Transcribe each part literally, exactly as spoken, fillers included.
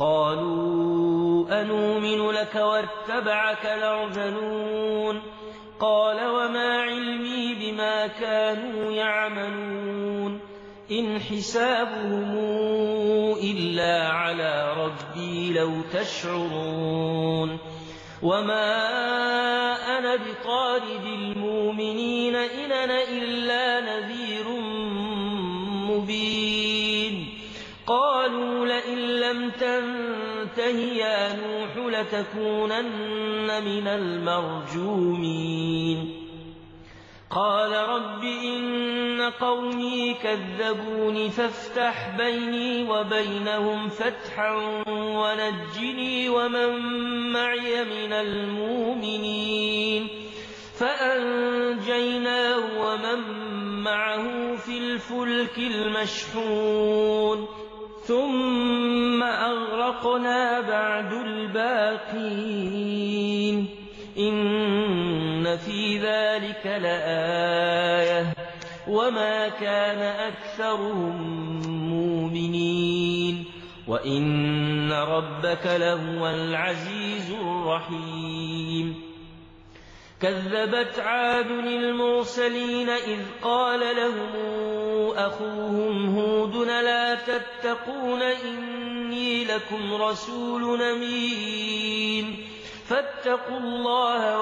قالوا أنؤمن لك واتبعك الأرذلون قال وما علمي بما كانوا يعملون إن حسابهم إلا على ربي لو تشعرون وما أنا بطارد المؤمنين إن أنا إلا نذير مبين قالوا لئن لم تنته يا نوح لتكونن من المرجومين قال رب إن قومي كذبون فافتح بيني وبينهم فتحا ونجني ومن معي من المؤمنين فأنجيناه ومن معه في الفلك المشحون ثم أغرقنا بعد الباقين إن في ذلك لآية وما كان أكثرهم مؤمنين وإن ربك لهو العزيز الرحيم كذبت عاد المرسلين إذ قال لهم أخوهم هود لا تتقون إني لكم رسول أمين فاتقوا الله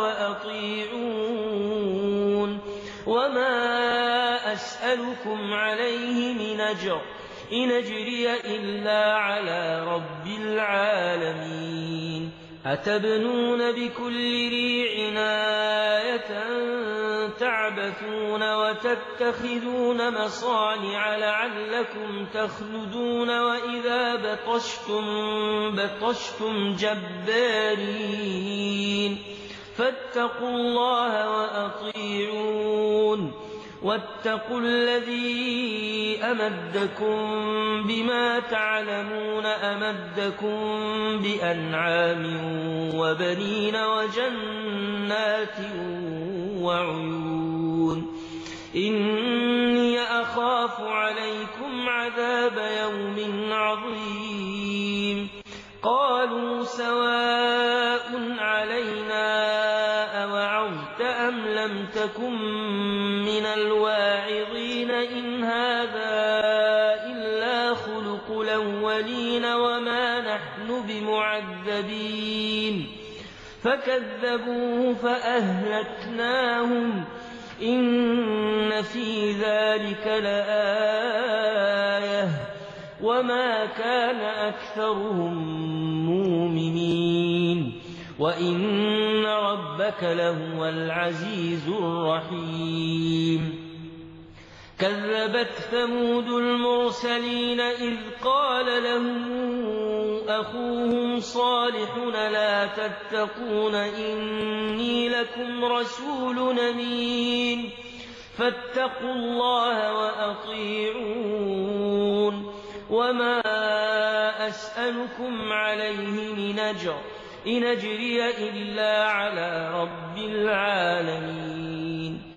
وأطيعون وما أسألكم عليه من أجر إن أجري إلا على رب العالمين أتبنون بكل ريع آية تعبثون وتتخذون مصانع لعلكم تخلدون وإذا بطشتم بطشتم جبارين فاتقوا الله وأطيعون واتقوا الذي أمدكم بما تعلمون أمدكم بأنعام وبنين وجنات وعيون إني أخاف عليكم عذاب يوم عظيم قالوا سواء علينا أوعظت أم لم تكن من الواعظين إن هذا إلا خلق الأولين وما نحن بمعذبين فكذبوه فأهلكناهم إن في ذلك لآية وما كان أكثرهم مؤمنين وإن ربك لهو العزيز الرحيم كذبت ثمود المرسلين إذ قال لهم أخوهم صالح لا تتقون إني لكم رسول أمين فاتقوا الله وأطيعون وما أسألكم عليه من أجر إن أجري إلا على رب العالمين